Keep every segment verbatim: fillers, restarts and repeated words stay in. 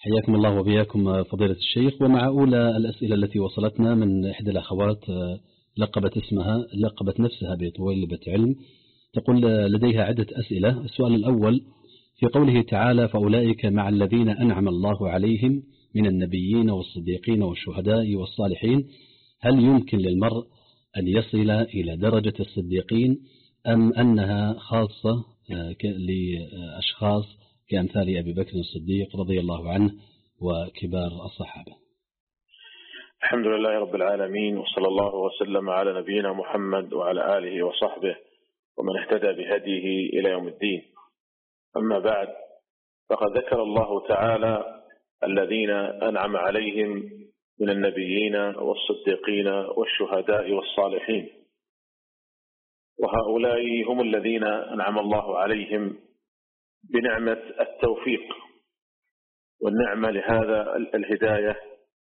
حياكم الله وبياكم فضيلة الشيخ. ومع أولى الأسئلة التي وصلتنا من إحدى الأخوات لقبت اسمها لقبت نفسها بطويلبة علم، تقول لديها عدة أسئلة. السؤال الأول: في قوله تعالى فأولئك مع الذين أنعم الله عليهم من النبيين والصديقين والشهداء والصالحين، هل يمكن للمرء أن يصل إلى درجة الصديقين أم أنها خاصة لأشخاص كأمثال أبي بكر الصديق رضي الله عنه وكبار الصحابة؟ الحمد لله رب العالمين، وصلى الله وسلم على نبينا محمد وعلى آله وصحبه ومن اهتدى بهديه إلى يوم الدين. أما بعد، فقد ذكر الله تعالى الذين أنعم عليهم من النبيين والصديقين والشهداء والصالحين، وهؤلاء هم الذين أنعم الله عليهم بنعمة التوفيق والنعمة لهذا الهداية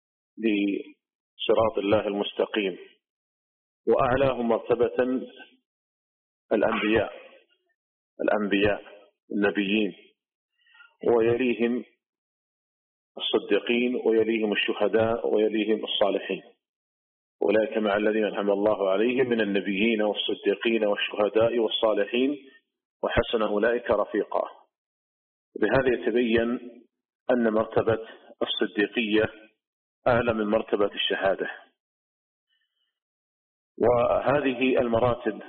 لصراط الله المستقيم. وأعلاهم مرتبة الأنبياء الأنبياء النبيين، ويليهم الصديقين، ويليهم الشهداء، ويليهم الصالحين. أولئك مع الذين أنعم الله عليهم من النبيين والصديقين والشهداء والصالحين وحسن أولئك رفيقا. بهذا يتبين أن مرتبة الصديقية أعلى من مرتبة الشهادة. وهذه المراتب،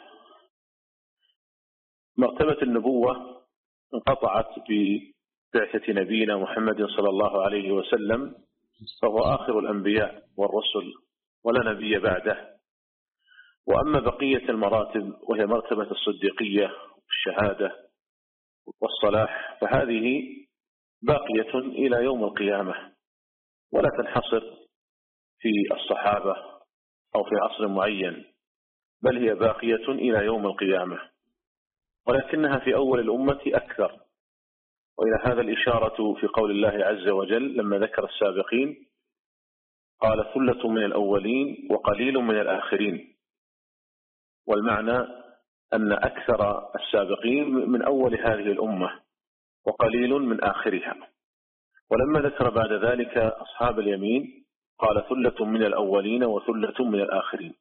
مرتبة النبوة انقطعت ببعثة نبينا محمد صلى الله عليه وسلم، فهو آخر الأنبياء والرسل ولا نبي بعده. وأما بقية المراتب وهي مرتبة الصديقية والشهادة والصلاح، فهذه باقية إلى يوم القيامة، ولا تنحصر في الصحابة أو في عصر معين، بل هي باقية إلى يوم القيامة، ولكنها في أول الأمة أكثر. وإلى هذا الإشارة في قول الله عز وجل لما ذكر السابقين قال ثلة من الأولين وقليل من الآخرين، والمعنى أن أكثر السابقين من أول هذه الأمة وقليل من آخرها. ولما ذكر بعد ذلك أصحاب اليمين قال ثلة من الأولين وثلة من الآخرين.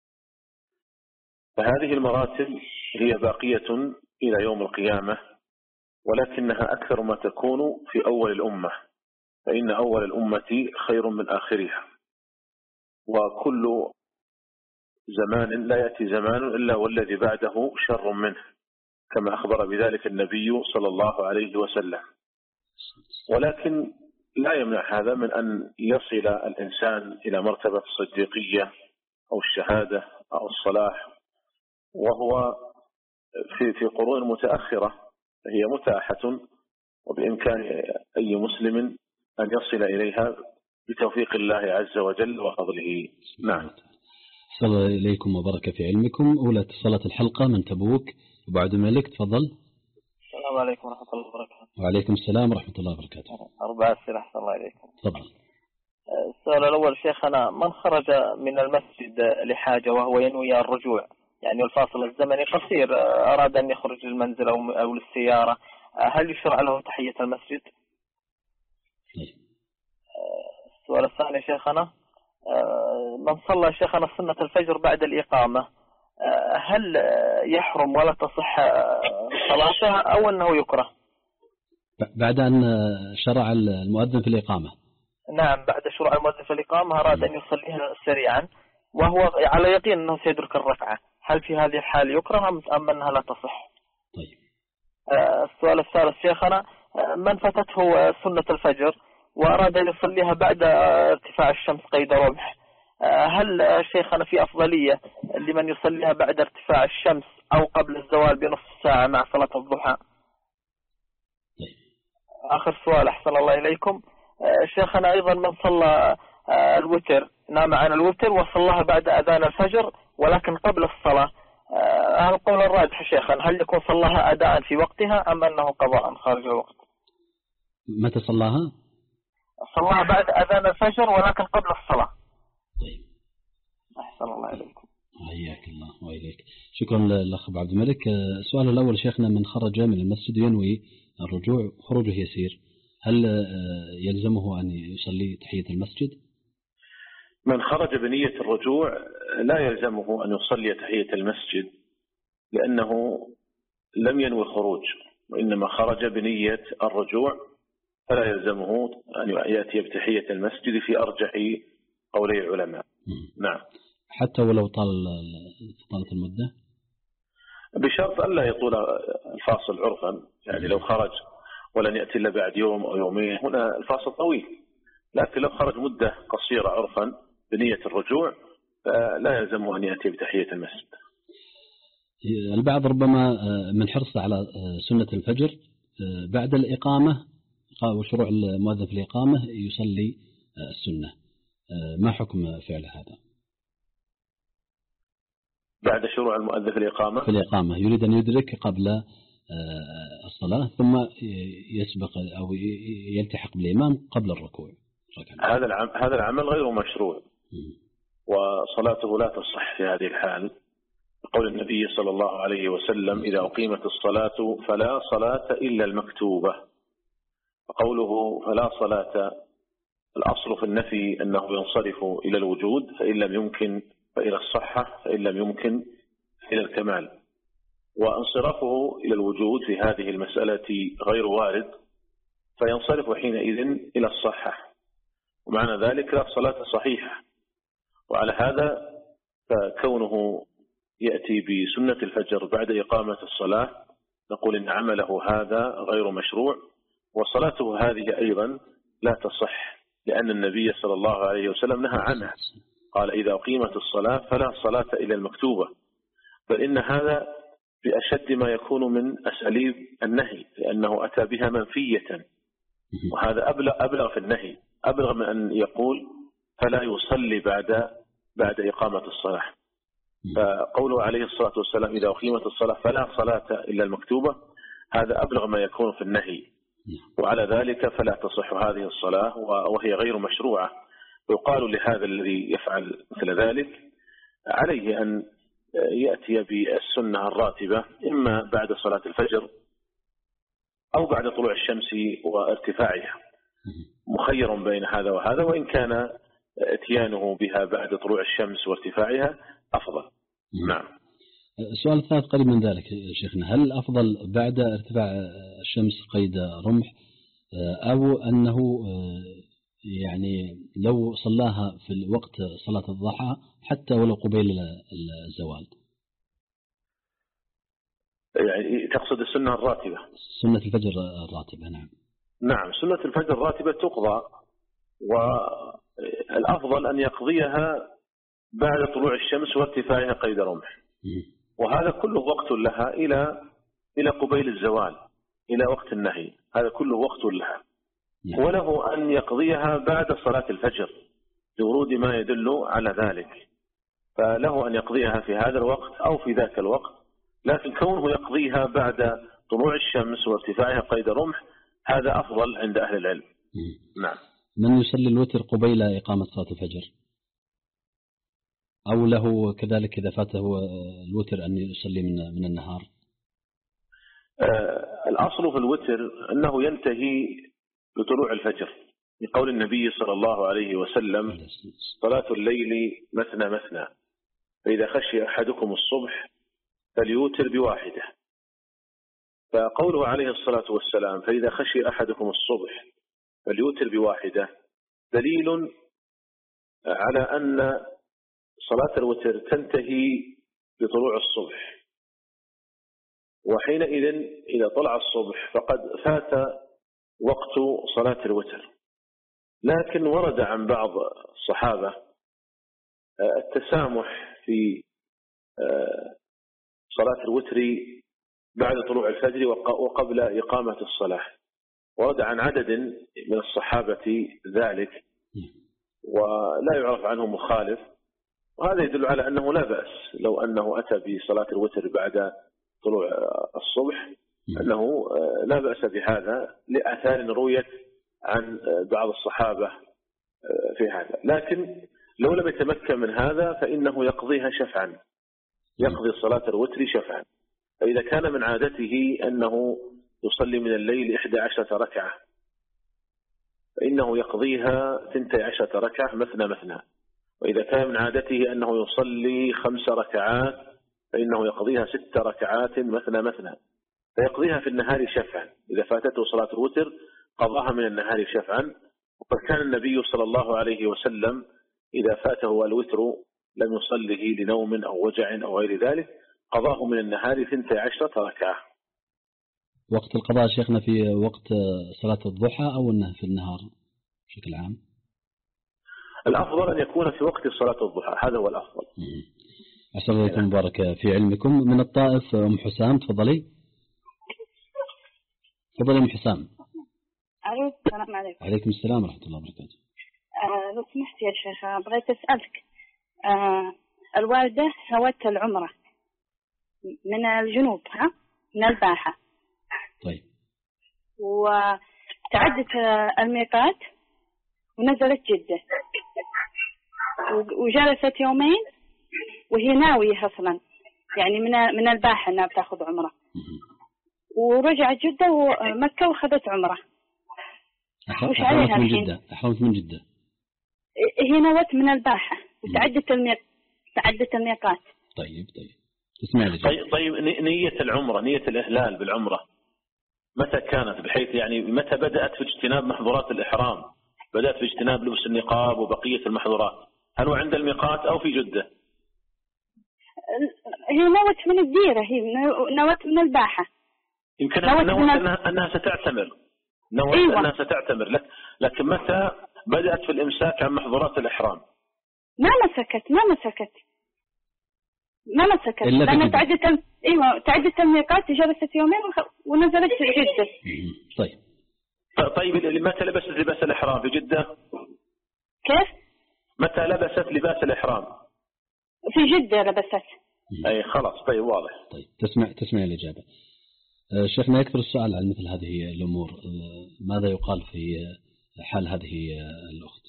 فهذه المراتب هي باقية إلى يوم القيامة، ولكنها أكثر ما تكون في أول الأمة، فإن أول الأمة خير من آخرها، وكل زمان لا يأتي زمان إلا والذي بعده شر منه، كما أخبر بذلك النبي صلى الله عليه وسلم. ولكن لا يمنع هذا من أن يصل الإنسان إلى مرتبة الصديقية أو الشهادة أو الصلاح، وهو في في قرون متأخرة هي متاحة، وبإمكان أي مسلم أن يصل إليها بتوفيق الله عز وجل وفضله. نعم. صلى إليكم وبركة في علمكم. أولى اتصالات الحلقة من تبوك وبعد ملك، تفضل. السلام عليكم ورحمة الله وبركاته. وعليكم السلام ورحمة الله وبركاته. أربعة أسئلة أحسن الله إليكم. تفضل. السؤال الأول شيخنا: من خرج من المسجد لحاجة وهو ينوي الرجوع، يعني الفاصل الزمني قصير، أراد أن يخرج للمنزل أو للسيارة، هل يشرع له تحية المسجد؟ السؤال الثاني شيخنا: من صلى شيخنا سنة الفجر بعد الإقامة، هل يحرم ولا تصح صلاته أو أنه يكره؟ بعد أن شرع المؤذن في الإقامة. نعم، بعد شروع المؤذن في الإقامة أراد أن يصليها سريعا وهو على يقين أنه سيدرك الركعة، هل في هذه الحال يكره أم أنها لا تصح؟ طيب. السؤال الثالث شيخنا: من فاتته سنة الفجر وأراد أن يصليها بعد ارتفاع الشمس قيد رمح، هل شيخنا في أفضلية لمن يصليها بعد ارتفاع الشمس أو قبل الزوال بنصف ساعة مع صلاة الضحى؟ آخر سؤال أحسن الله إليكم شيخنا: أيضا من صلى الوتر، نام عن الوتر وصلىها بعد أذان الفجر ولكن قبل الصلاة، هذا القول الراجح شيخنا، هل يكون صلاها أداء في وقتها أم أنه قضاء خارج الوقت؟ متى صلاها؟ صلاها بعد أذان الفجر ولكن قبل الصلاة. طيب. أحسن الله إليكم. حياك الله وإليك. شكرا للأخ عبد الملك. السؤال الأول شيخنا: من خرج من المسجد ينوي الرجوع، خروجه يسير، هل يلزمه أن يصلي تحية المسجد؟ من خرج بنية الرجوع لا يلزمه أن يصلي تحية المسجد، لأنه لم ينوي الخروج، وإنما خرج بنية الرجوع، فلا يلزمه أن يأتي بتحية المسجد في أرجح قولي العلماء. نعم. حتى ولو طال طالت المدة؟ بشرط ألا يطول الفاصل عرفا، يعني لو خرج ولن يأتي إلا بعد يوم أو يومين هنا الفاصل طويل، لكن لو خرج مدة قصيرة عرفا بنية الرجوع فلا يلزمه أن يأتي بتحية المسجد. البعض ربما من حرصه على سنة الفجر بعد الإقامة وشروع المؤذن في الإقامة يصلي السنة، ما حكم فعل هذا؟ بعد شروع المؤذن في الإقامة في الإقامة يريد أن يدرك قبل الصلاة ثم يسبق أو يلتحق بالإمام قبل الركوع. هذا العمل هذا العمل غير مشروع، وصلاته لا تصح في هذه الحال. قول النبي صلى الله عليه وسلم: إذا أقيمت الصلاة فلا صلاة إلا المكتوبة. وقوله فلا صلاة الأصل في النفي أنه ينصرف إلى الوجود، فإن لم يمكن فإلى الصحة، فإن لم يمكن إلى الكمال. وانصرافه إلى الوجود في هذه المسألة غير وارد، فينصرف حينئذ إلى الصحة، ومعنى ذلك لا صلاة صحيحة. وعلى هذا فكونه يأتي بسنة الفجر بعد إقامة الصلاة نقول إن عمله هذا غير مشروع، وصلاته هذه أيضا لا تصح، لأن النبي صلى الله عليه وسلم نهى عنها، قال: إذا أقيمت الصلاة فلا صلاة إلا المكتوبة. بل إن هذا بأشد ما يكون من أساليب النهي، لأنه أتى بها منفية، وهذا أبلغ, أبلغ في النهي، أبلغ من أن يقول فلا يصلي بعد بعد إقامة الصلاة. فقوله عليه الصلاة والسلام: إذا أقيمت الصلاة فلا صلاة إلا المكتوبة، هذا أبلغ ما يكون في النهي، وعلى ذلك فلا تصح هذه الصلاة وهي غير مشروعة. ويقال لهذا الذي يفعل مثل ذلك عليه أن يأتي بالسنة الراتبة إما بعد صلاة الفجر أو بعد طلوع الشمس وارتفاعها، مخير بين هذا وهذا، وإن كان اتيانه بها بعد طلوع الشمس وارتفاعها أفضل. نعم. السؤال الثالث قريب من ذلك شيخنا: هل الأفضل بعد ارتفاع الشمس قيد رمح، أو أنه يعني لو صلاها في وقت صلاة الضحى حتى ولو قبيل الزوال؟ يعني تقصد السنة الراتبة؟ سنة الفجر الراتبة. نعم. نعم، سنة الفجر الراتبة تقضى، والأفضل أن يقضيها بعد طلوع الشمس وارتفاعها قيد رمح، وهذا كله وقت لها إلى إلى قبيل الزوال، إلى وقت النهي، هذا كله وقت لها. وله أن يقضيها بعد صلاة الفجر لورود ما يدل على ذلك، فله أن يقضيها في هذا الوقت أو في ذاك الوقت، لكن كونه يقضيها بعد طلوع الشمس وارتفاعها قيد رمح هذا أفضل عند أهل العلم. نعم. من يصلي الوتر قبيل إقامة صلاة الفجر، أو له كذلك إذا فاته الوتر أن يصلي من من النهار؟ آه الأصل في الوتر أنه ينتهي بطلوع الفجر، لقول النبي صلى الله عليه وسلم: صلاة الليل مثنى مثنى، فإذا خشي أحدكم الصبح فليوتر بواحدة. فقوله عليه الصلاة والسلام: فإذا خشي أحدكم الصبح فليوتر بواحدة، دليل على أن صلاة الوتر تنتهي بطلوع الصبح، وحينئذ إذا طلع الصبح فقد فات وقت صلاة الوتر. لكن ورد عن بعض الصحابة التسامح في صلاة الوتر بعد طلوع الفجر وقبل إقامة الصلاة، ورد عن عدد من الصحابة ذلك، ولا يعرف عنه مخالف، وهذا يدل على أنه لا بأس لو أنه أتى بصلاة الوتر بعد طلوع الصبح، أنه لا بأس بهذا لآثار رويت عن بعض الصحابة في هذا. لكن لو لم يتمكن من هذا فإنه يقضيها شفعا، يقضي صلاة الوتر شفعا. فإذا كان من عادته أنه يصلي من الليل إحدى عشرة ركعة، فإنه يقضيها ثنتي عشرة ركعة مثنى مثنى. وإذا كان من عادته أنه يصلي خمس ركعات فإنه يقضيها ست ركعات مثنى مثنى، فيقضيها في النهار شفعا. إذا فاتته صلاة الوتر قضاها من النهار شفعا. وقد كان النبي صلى الله عليه وسلم إذا فاته الوتر لم يصله لنوم أو وجع أو غير ذلك قضاه من النهار ثنتي عشرة ركعة. وقت القضاء شيخنا في وقت صلاة الضحى أو أنه في النهار بشكل عام؟ الأفضل أن يكون في وقت صلاة الضحى، هذا هو الأفضل. أسأل الله مبارك في علمكم. من الطائف أم حسام، تفضلي. تفضلي أم حسام. ألو، السلام عليكم. عليكم السلام ورحمة الله وبركاته. آه لو سمحت يا شيخ بغيت أسألك، آه الوالدة هوت العمرة من الجنوب، ها من الباحة. طيب. وتعدت الميقات ونزلت جدة وجلست يومين وهي ناوية أصلا يعني من من الباحة أنها بتاخذ عمرة، ورجعت جدة ومكة وخذت عمرة. وش عليها من الحين؟ جدة. أحرمت من جدة. هي نوت من الباحة وتعدت الميق تعدت الميقات. طيب طيب اسمع لي. طيب طيب نية العمرة، نية الإهلال بالعمرة متى كانت؟ بحيث يعني متى بدأت في اجتناب محظورات الإحرام؟ بدأت في اجتناب لبس النقاب وبقية المحظورات، هل هو عند الميقات أو في جدة؟ هي نوت من الديرة، هي نوت من الباحة. يمكن نوت أنها, أنها ستعتمر. نوت أيوة. أنها تعتمر لك، لكن متى بدأت في الإمساك عن محظورات الإحرام؟ ما مسكت ما مسكت ما مسكت لأنها تعدت ال... أيوة تعدت الميقات، جلست يومين ونزلت في جدة. طيب طيب متى لبست لباس الإحرام في جدة؟ كيف؟ متى لبست لباس الإحرام؟ في جدة لبست. أي خلاص. طيب واضح. طيب تسمع تسمع الإجابة. شيخنا يكثر السؤال عن مثل هذه الأمور، ماذا يقال في حال هذه الأخت؟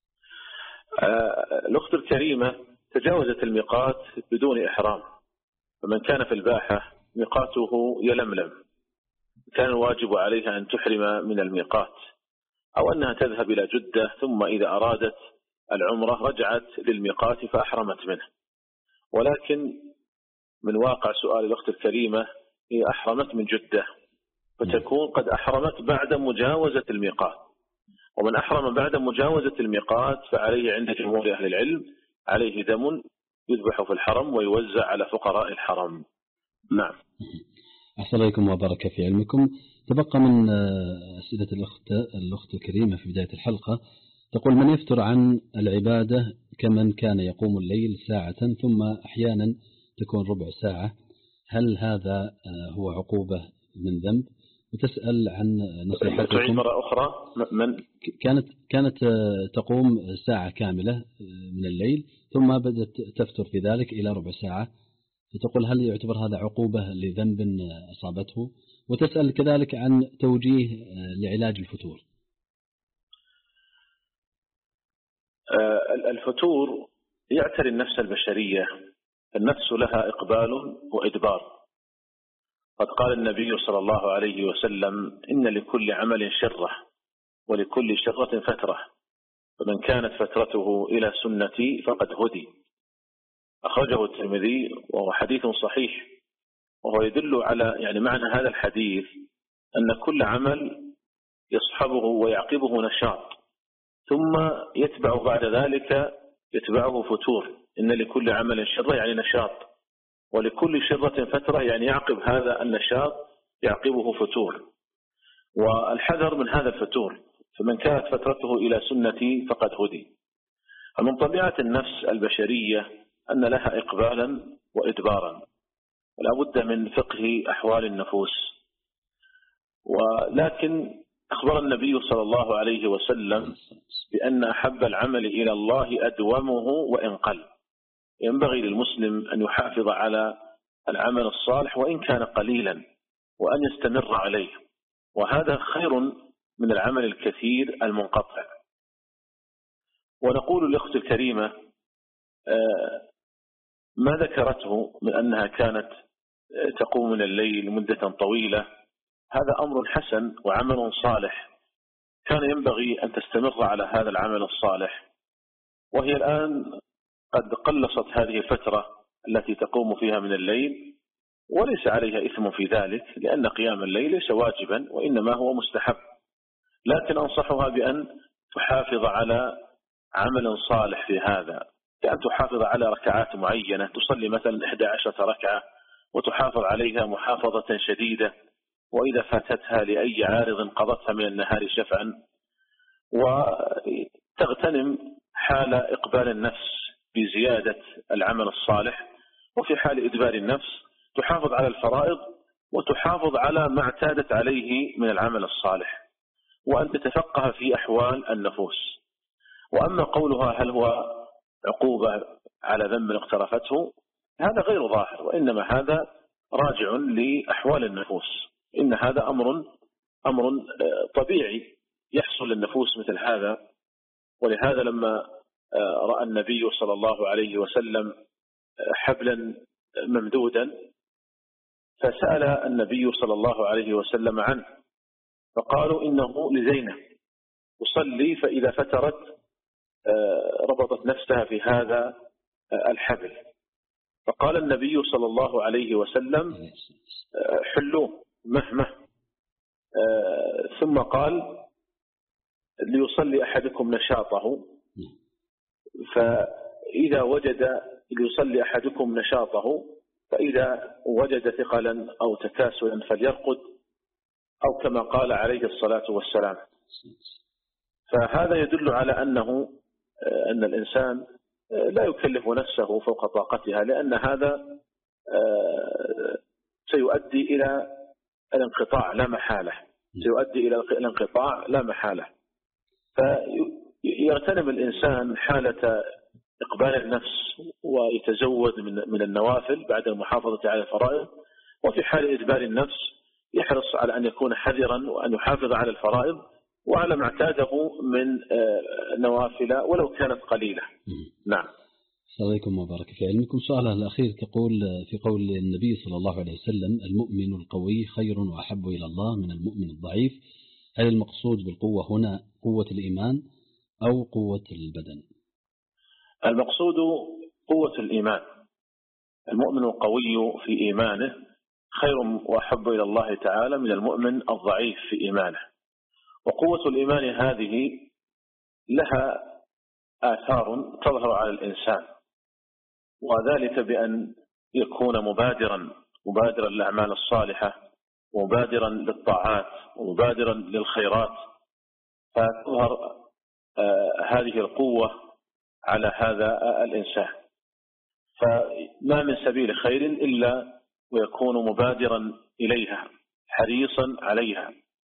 الأخت الكريمة تجاوزت الميقات بدون إحرام، فمن كان في الباحة ميقاته يلملم كان الواجب عليها أن تحرم من الميقات، أو أنها تذهب إلى جدة ثم إذا أرادت العمرة رجعت للميقات فأحرمت منه. ولكن من واقع سؤال الأخت الكريمة هي أحرمت من جدة، فتكون قد أحرمت بعد مجاوزة الميقات، ومن أحرم بعد مجاوزة الميقات فعليه عند جمهور أهل العلم عليه دم يذبح في الحرم ويوزع على فقراء الحرم. نعم. أحسن عليكم وبارك في علمكم. تبقى من أسئلة الأخت الأخت الكريمة في بداية الحلقة، تقول: من يفتر عن العبادة كمن كان يقوم الليل ساعة ثم أحيانا تكون ربع ساعة، هل هذا هو عقوبة من ذنب؟ وتسأل عن نصيحتكم. مرة أخرى، من كانت كانت تقوم ساعة كاملة من الليل ثم بدأت تفتر في ذلك إلى ربع ساعة، فتقول هل يعتبر هذا عقوبة لذنب أصابته؟ وتسأل كذلك عن توجيه لعلاج الفتور. الفتور يعتري النفس البشرية، النفس لها إقبال وإدبار. قد قال النبي صلى الله عليه وسلم: إن لكل عمل شرة ولكل شرة فترة، فمن كانت فترته إلى سنتي فقد هدي. أخرجه الترمذي وهو حديث صحيح، وهو يدل على يعني معنى هذا الحديث أن كل عمل يصحبه ويعقبه نشاط، ثم يتبع بعد ذلك يتبعه فتور. إن لكل عمل شرة يعني نشاط، ولكل شرة فترة يعني يعقب هذا النشاط يعقبه فتور. والحذر من هذا الفتور، فمن كانت فترته إلى سنتي فقد هدي. ومن طبيعة النفس البشرية أن لها إقبالا وإدبارا، ولا بد من فقه أحوال النفوس. ولكن أخبر النبي صلى الله عليه وسلم بأن أحب العمل إلى الله أدومه وإن قل. ينبغي للمسلم أن يحافظ على العمل الصالح وإن كان قليلا، وأن يستمر عليه، وهذا خير من العمل الكثير المنقطع. ونقول للأخت الكريمة ما ذكرته من أنها كانت تقوم من الليل مدة طويلة، هذا أمر حسن وعمل صالح كان ينبغي أن تستمر على هذا العمل الصالح. وهي الآن قد قلصت هذه الفترة التي تقوم فيها من الليل، وليس عليها إثم في ذلك، لأن قيام الليل ليس واجبا وإنما هو مستحب، لكن أنصحها بأن تحافظ على عمل صالح في هذا، كأن تحافظ على ركعات معينة، تصلي مثلا إحدى عشرة ركعة وتحافظ عليها محافظة شديدة، وإذا فاتتها لأي عارض قضتها من النهار شفعا، وتغتنم حال إقبال النفس بزيادة العمل الصالح، وفي حال إدبار النفس تحافظ على الفرائض وتحافظ على ما اعتادت عليه من العمل الصالح، وأن تتفقه في أحوال النفوس. وأما قولها هل هو عقوبة على ذنب اقترفته، هذا غير ظاهر، وإنما هذا راجع لأحوال النفوس. إن هذا أمر أمر طبيعي يحصل للنفوس مثل هذا. ولهذا لما رأى النبي صلى الله عليه وسلم حبلا ممدودا فسأل النبي صلى الله عليه وسلم عنه، فقالوا إنه لزينب تصلي فإذا فترت ربطت نفسها في هذا الحبل، فقال النبي صلى الله عليه وسلم حلوه مهمه، ثم قال ليصلي أحدكم نشاطه، فإذا وجد ليصلي أحدكم نشاطه فإذا وجد ثقلا أو تكاسلا فليرقد، أو كما قال عليه الصلاة والسلام. فهذا يدل على أنه أن الإنسان لا يكلف نفسه فوق طاقتها، لأن هذا سيؤدي إلى الانقطاع لا محالة، سيؤدي إلى الانقطاع لا محالة. فيغتنم الإنسان حالة إقبال النفس ويتزود من النوافل بعد المحافظة على الفرائض، وفي حال إدبار النفس يحرص على أن يكون حذرا وأن يحافظ على الفرائض وعلى ما اعتاده من نوافل ولو كانت قليلة. نعم. السلام عليكم وبارك في علمكم. سؤالها الأخير تقول في قول النبي صلى الله عليه وسلم المؤمن القوي خير وأحب إلى الله من المؤمن الضعيف، هل المقصود بالقوة هنا قوة الإيمان أو قوة البدن؟ المقصود قوة الإيمان. المؤمن القوي في إيمانه خير وأحب إلى الله تعالى من المؤمن الضعيف في إيمانه. وقوة الإيمان هذه لها آثار تظهر على الإنسان، وذلك بأن يكون مبادرا مبادرا للأعمال الصالحة، ومبادرا للطاعات، ومبادرا للخيرات، فتظهر هذه القوة على هذا الإنسان. فما من سبيل خير إلا ويكون مبادرا إليها حريصا عليها.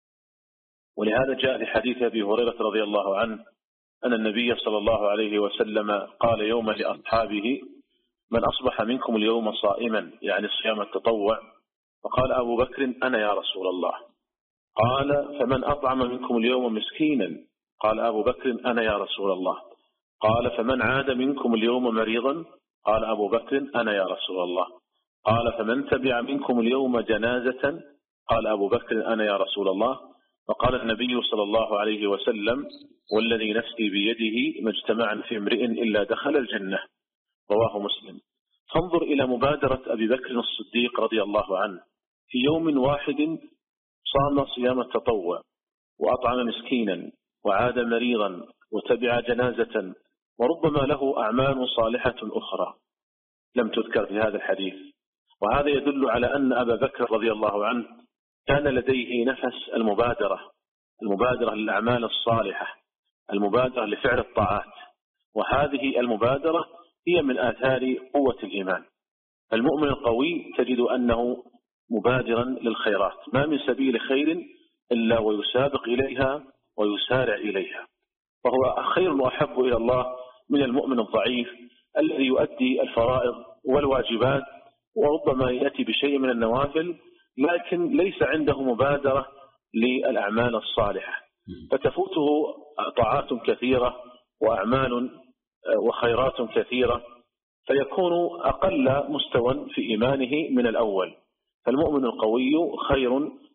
ولهذا جاء في حديث أبي هريرة رضي الله عنه أن النبي صلى الله عليه وسلم قال يوما لأصحابه من أصبح منكم اليوم صائما، يعني صيام التطوع، فقال أبو بكر أنا يا رسول الله. قال فمن أطعم منكم اليوم مسكينا، قال أبو بكر أنا يا رسول الله. قال فمن عاد منكم اليوم مريضا، قال أبو بكر أنا يا رسول الله. قال فمن تبع منكم اليوم جنازة، قال أبو بكر أنا يا رسول الله. فقال النبي صلى الله عليه وسلم والذي نفسي بيده ما اجتمعا في امرئ إلا دخل الجنة، رواه مسلم. فانظر إلى مبادرة أبي بكر الصديق رضي الله عنه، في يوم واحد صام صيام التطوع وأطعم مسكينا وعاد مريضا وتبع جنازة، وربما له أعمال صالحة أخرى لم تذكر في هذا الحديث. وهذا يدل على أن أبا بكر رضي الله عنه كان لديه نفس المبادرة المبادرة للأعمال الصالحة، المبادرة لفعل الطاعات، وهذه المبادرة هي من آثار قوة الإيمان. المؤمن القوي تجد أنه مبادرا للخيرات، ما من سبيل خير إلا ويسابق إليها ويسارع إليها، فهو خير وأحب إلى الله من المؤمن الضعيف الذي يؤدي الفرائض والواجبات وربما يأتي بشيء من النوافل لكن ليس عنده مبادرة للأعمال الصالحة، فتفوته طاعات كثيرة وأعمال وخيرات كثيرة، فيكون أقل مستوى في إيمانه من الأول. فالمؤمن القوي خير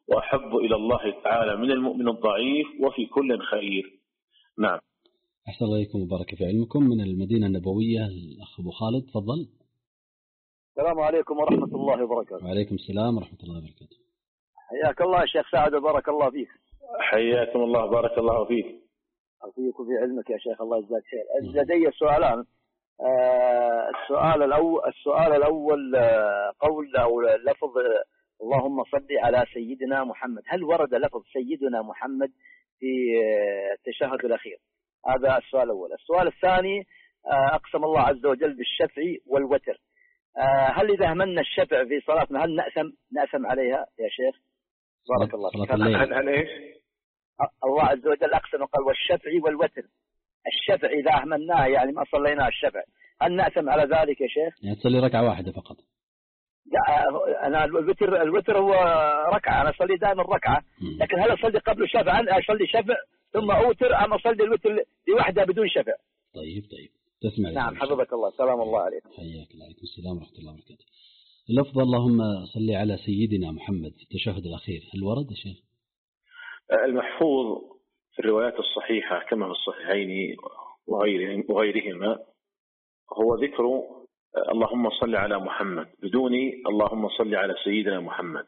وأحب إلى الله تعالى من المؤمن الضعيف وفي كل خير. نعم. أحسن الله إليكم وبارك في علمكم. من المدينة النبوية الأخ أبو خالد، تفضل. السلام عليكم ورحمة الله وبركاته. وعليكم السلام ورحمة الله وبركاته. حياك الله يا شيخ سعد وبارك الله فيك. حياكم الله بارك الله فيك. أفيك في علمك يا شيخ، الله يجزاك خير. لدي سؤالان. آه السؤال الأول السؤال الأول آه قول أو لفظ آه اللهم صل على سيدنا محمد، هل ورد لفظ سيدنا محمد في آه التشهد الأخير؟ هذا السؤال الأول. السؤال الثاني، آه أقسم الله عز وجل بالشفع والوتر، آه هل إذا همنا الشفع في صلاتنا هل نأثم نأثم عليها يا شيخ؟ بارك الله فيك. هل هل إيش؟ الله عز وجل أقسم قال والشفع والوتر، الشفع إذا أهملناه يعني ما صلينا الشفع هل نأثم على ذلك يا شيخ؟ يعني تصلي ركعة واحدة فقط؟ لا أنا الوتر الوتر هو ركعة، أنا أصلي دائما ركعة، لكن هل أصلي قبل الشفع أصلي شفع ثم أوتر أم أصلي الوتر لوحدة بدون شفع؟ طيب طيب تسمع. نعم حفظك الله. سلام الله عليكم. حياك الله. عليكم السلام ورحمة الله وبركاته. اللفظ اللهم صل على سيدنا محمد في التشهد الأخير هل ورد يا شيخ؟ المحفوظ في الروايات الصحيحة كما في الصحيحين وغيرهما هو ذكر اللهم صل على محمد بدون اللهم صل على سيدنا محمد.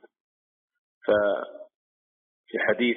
ففي حديث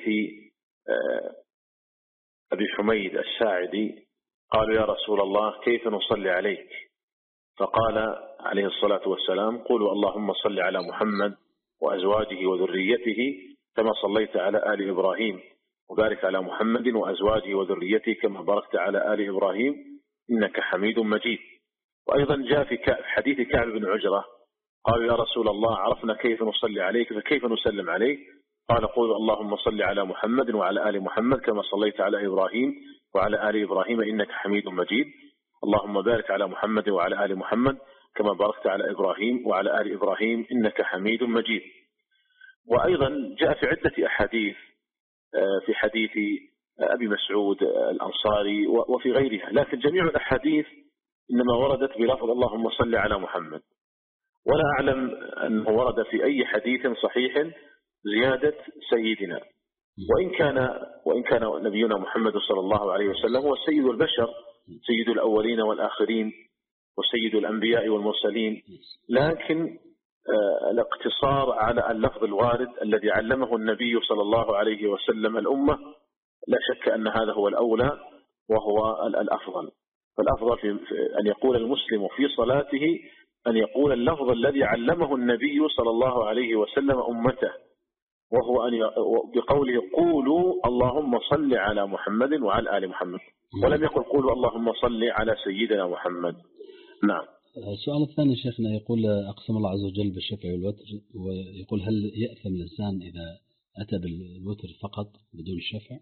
أبي حميد الساعدي قالوا يا رسول الله كيف نصلي عليك؟ فقال عليه الصلاة والسلام قولوا اللهم صل على محمد وأزواجه وذريته كما صليت على آل إبراهيم وبارك على محمد وأزواجه وذريته كما باركت على آل إبراهيم إنك حميد مجيد. وأيضا جاء في حديث كعب بن عجرة قالوا يا رسول الله عرفنا كيف نصلي عليك فكيف نسلم عليك؟ قال قولوا اللهم صل على محمد وعلى آل محمد كما صليت على إبراهيم وعلى آل إبراهيم إنك حميد مجيد. اللهم بارك على محمد وعلى آل محمد كما باركت على إبراهيم وعلى آل إبراهيم إنك حميد مجيد. وأيضا جاء في عدة أحاديث في حديث أبي مسعود الأنصاري وفي غيرها، لكن جميع الأحاديث إنما وردت بلفظ اللهم صل على محمد، ولا أعلم أنه ورد في أي حديث صحيح زيادة سيدنا، وإن كان وإن كان نبينا محمد صلى الله عليه وسلم هو سيد البشر، سيد الأولين والآخرين وسيد الأنبياء والمرسلين، لكن الاقتصار على اللفظ الوارد الذي علمه النبي صلى الله عليه وسلم الأمة لا شك أن هذا هو الأولى وهو الأفضل. فالأفضل في أن يقول المسلم في صلاته أن يقول اللفظ الذي علمه النبي صلى الله عليه وسلم أمته، وهو أن بقوله قولوا اللهم صل على محمد وعلى آل محمد، ولم يقل قولوا اللهم صل على سيدنا محمد. نعم. السؤال الثاني شيخنا يقول أقسم الله عز وجل بالشفع والوتر، ويقول هل يأثم الإنسان إذا أتى بالوتر فقط بدون الشفع؟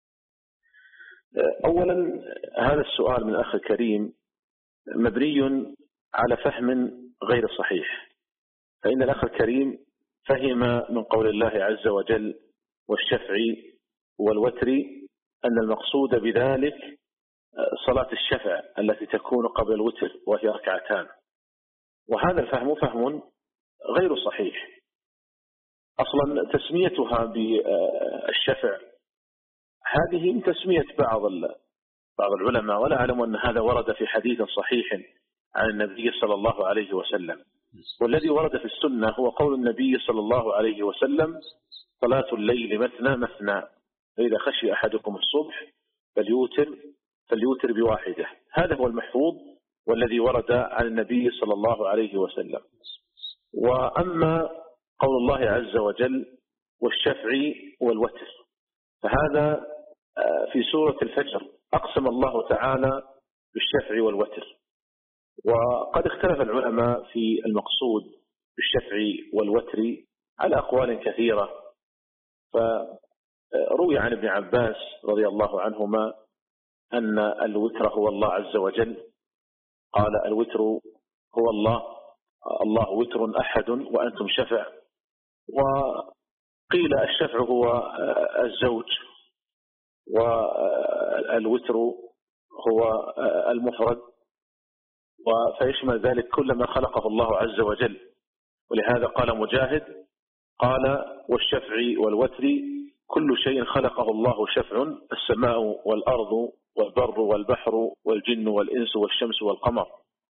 أولا هذا السؤال من أخي الكريم مبني على فهم غير صحيح، فإن الأخ الكريم فهم من قول الله عز وجل والشفع والوتر أن المقصود بذلك صلاة الشفع التي تكون قبل الوتر وهي ركعتان، وهذا الفهم فهم غير صحيح. أصلا تسميتها بالشفع هذه من تسمية بعض بعض العلماء، ولا أعلم أن هذا ورد في حديث صحيح عن النبي صلى الله عليه وسلم، والذي ورد في السنة هو قول النبي صلى الله عليه وسلم صلاة الليل مثنى مثنى فإذا خشي أحدكم الصبح فليوتر فليوتر بواحدة. هذا هو المحفوظ والذي ورد عن النبي صلى الله عليه وسلم. وأما قول الله عز وجل والشفع والوتر فهذا في سورة الفجر أقسم الله تعالى بالشفع والوتر، وقد اختلف العلماء في المقصود بالشفع والوتر على أقوال كثيرة. فروي عن ابن عباس رضي الله عنهما أن الوتر هو الله عز وجل، قال الوتر هو الله، الله وتر أحد وأنتم شفع. وقيل الشفع هو الزوج، والوتر هو المفرد، فيشمل ذلك كل ما خلقه الله عز وجل. ولهذا قال مجاهد قال والشفع والوتر كل شيء خلقه الله شفع، السماء والأرض والبر والبحر والجن والإنس والشمس والقمر.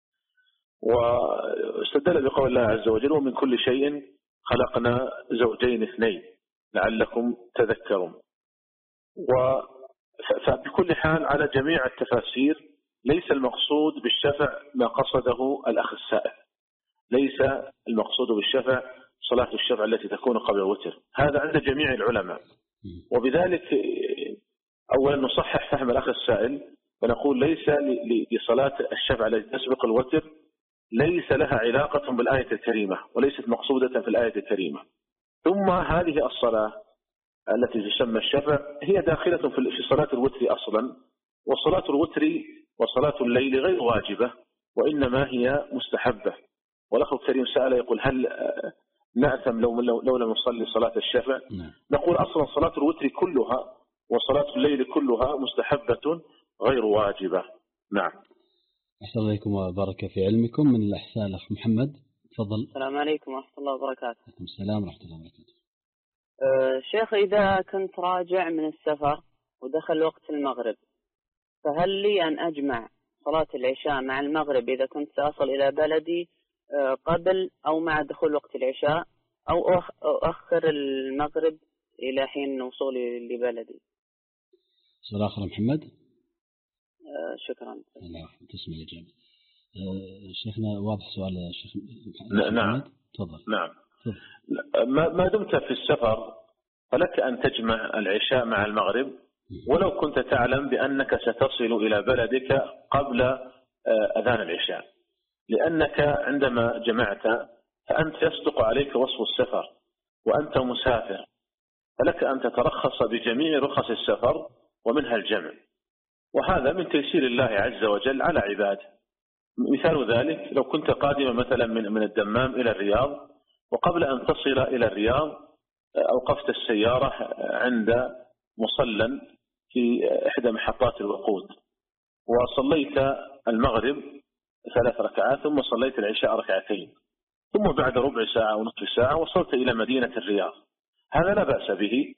واستدل بقول الله عز وجل ومن كل شيء خلقنا زوجين اثنين لعلكم تذكرون. فبكل حال على جميع التفاسير ليس المقصود بالشفع ما قصده الأخ السائل، ليس المقصود بالشفع صلاة الشفع التي تكون قبل الوتر، هذا عند جميع العلماء. وبذلك أولا نصحح فهم الأخ السائل ونقول ليس لصلاة الشفع التي تسبق الوتر ليس لها علاقة بالآية الكريمة وليست مقصودة في الآية الكريمة. ثم هذه الصلاة التي تسمى الشفع هي داخلة في صلاة الوتر أصلا، وصلاة الوتر وصلاة الليل غير واجبة وإنما هي مستحبة. والأخ الكريم سأل يقول هل نأثم لو, لو لم نصلي صلاة الشفع؟ نقول أصلا صلاة الوتر كلها وصلاة الليل كلها مستحبة غير واجبة. نعم. أحسن عليكم وبارك في علمكم. من الأحساء الأخ محمد تفضل. السلام عليكم ورحمة الله وبركاته. عليكم السلام ورحمة الله وبركاته. أه شيخ، إذا كنت راجع من السفر ودخل وقت المغرب فهل لي أن أجمع صلاة العشاء مع المغرب إذا كنت سأصل إلى بلدي أه قبل أو مع دخول وقت العشاء، أو أؤخر المغرب إلى حين وصولي لبلدي؟ سؤال آخر محمد. أه شكرا. الله تسمع الإجابة. أه شيخنا واضح سؤال الشيخ محمد؟ نعم تفضل. نعم. ما دمت في السفر فلك أن تجمع العشاء مع المغرب ولو كنت تعلم بأنك ستصل إلى بلدك قبل أذان العشاء، لأنك عندما جمعت فأنت يصدق عليك وصف السفر وأنت مسافر، فلك أن تترخص بجميع رخص السفر ومنها الجمع، وهذا من تيسير الله عز وجل على عباده. مثال ذلك لو كنت قادما مثلا من من الدمام إلى الرياض، وقبل أن تصل إلى الرياض أوقفت السيارة عند مصلى في إحدى محطات الوقود وصليت المغرب ثلاث ركعات ثم صليت العشاء ركعتين، ثم بعد ربع ساعة ونصف ساعة وصلت إلى مدينة الرياض، هذا لا بأس به،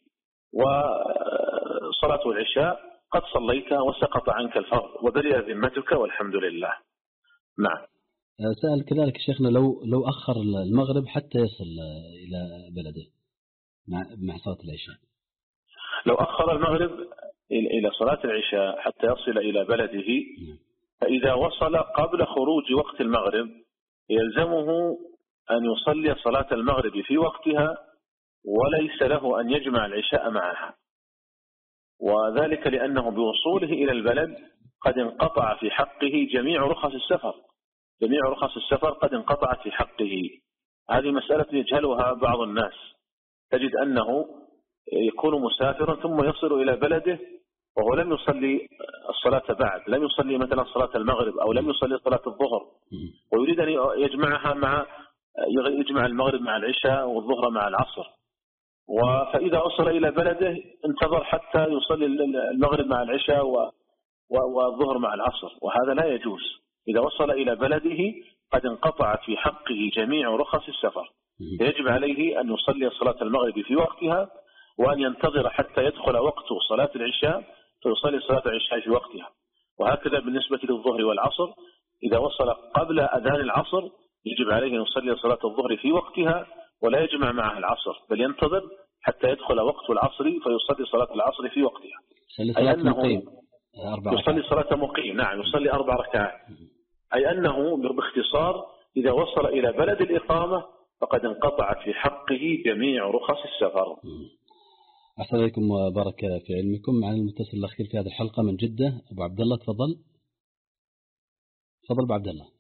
وصلاة العشاء قد صليتها وسقط عنك الفرض وبرئ ذمتك والحمد لله. نعم. سأل كذلك شيخنا لو لو أخر المغرب حتى يصل إلى بلده مع مع صلاة العشاء. لو أخر المغرب إلى صلاة العشاء حتى يصل إلى بلده، فإذا وصل قبل خروج وقت المغرب يلزمه أن يصلي صلاة المغرب في وقتها وليس له أن يجمع العشاء معها، وذلك لأنه بوصوله إلى البلد قد انقطع في حقه جميع رخص السفر، جميع رخص السفر قد انقطعت في حقه. هذه مسألة يجهلها بعض الناس، تجد أنه يكون مسافرا ثم يصل إلى بلده وهو لم يصلي الصلاة بعد، لم يصلي مثلا صلاة المغرب أو لم يصلي صلاة الظهر، ويريد أن يجمعها مع يجمع المغرب مع العشاء والظهر مع العصر، فإذا وصل إلى بلده انتظر حتى يصلي المغرب مع العشاء والظهر مع العصر، وهذا لا يجوز. إذا وصل إلى بلده قد انقطعت في حقه جميع رخص السفر، فيجب عليه أن يصلي صلاة المغرب في وقتها وأن ينتظر حتى يدخل وقت صلاة العشاء فيصلي صلاة العشاء في وقتها. وهكذا بالنسبة للظهر والعصر، إذا وصل قبل أذان العصر يجب عليه أن يصلي صلاة الظهر في وقتها ولا يجمع معها العصر، بل ينتظر حتى يدخل وقت العصر فيصلي صلاة العصر في وقتها. أي أنه يصلي صلاة مقيم. نعم، يصلي أربع ركعات. أي أنه باختصار إذا وصل إلى بلد الإقامة فقد انقطعت في حقه جميع رخص السفر. أحسن عليكم وبارك في علمكم. معنا المتصل الأخير في هذه الحلقة من جدة أبو عبد الله، تفضل. تفضل أبو عبد الله.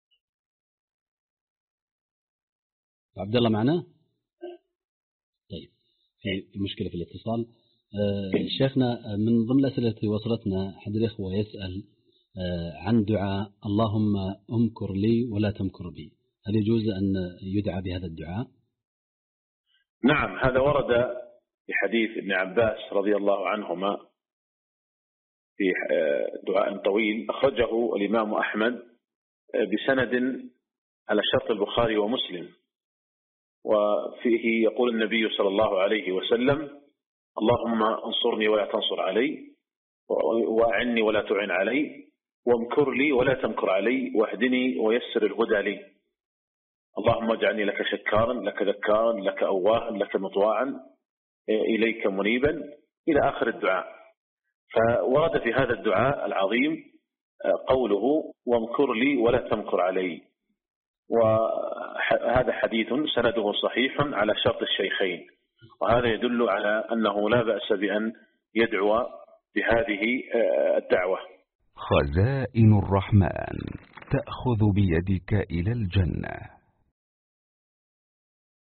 أبو عبد الله معنا؟ طيب، في مشكلة في الاتصال. آه شيخنا، من ضمن الأسئلة التي وصلتنا أحد الإخوة يسأل آه عن دعاء اللهم أمكر لي ولا تمكر بي، هل يجوز أن يدعى بهذا الدعاء؟ نعم، هذا ورد في حديث ابن عباس رضي الله عنهما في دعاء طويل أخرجه الإمام أحمد بسند على شرط البخاري ومسلم، وفيه يقول النبي صلى الله عليه وسلم: اللهم انصرني ولا تنصر علي، وأعني ولا تعن علي، وامكر لي ولا تمكر علي، واهدني ويسر الهدى لي. اللهم اجعلني لك شكارا، لك ذكارا، لك أواها، لك مطواعا، إليك منيبا، إلى آخر الدعاء. فورد في هذا الدعاء العظيم قوله: وامكر لي ولا تمكر علي. وهذا حديث سنده صحيح على شرط الشيخين، وهذا يدل على أنه لا بأس بأن يدعو بهذه الدعوة. خزائن الرحمن تأخذ بيدك إلى الجنة.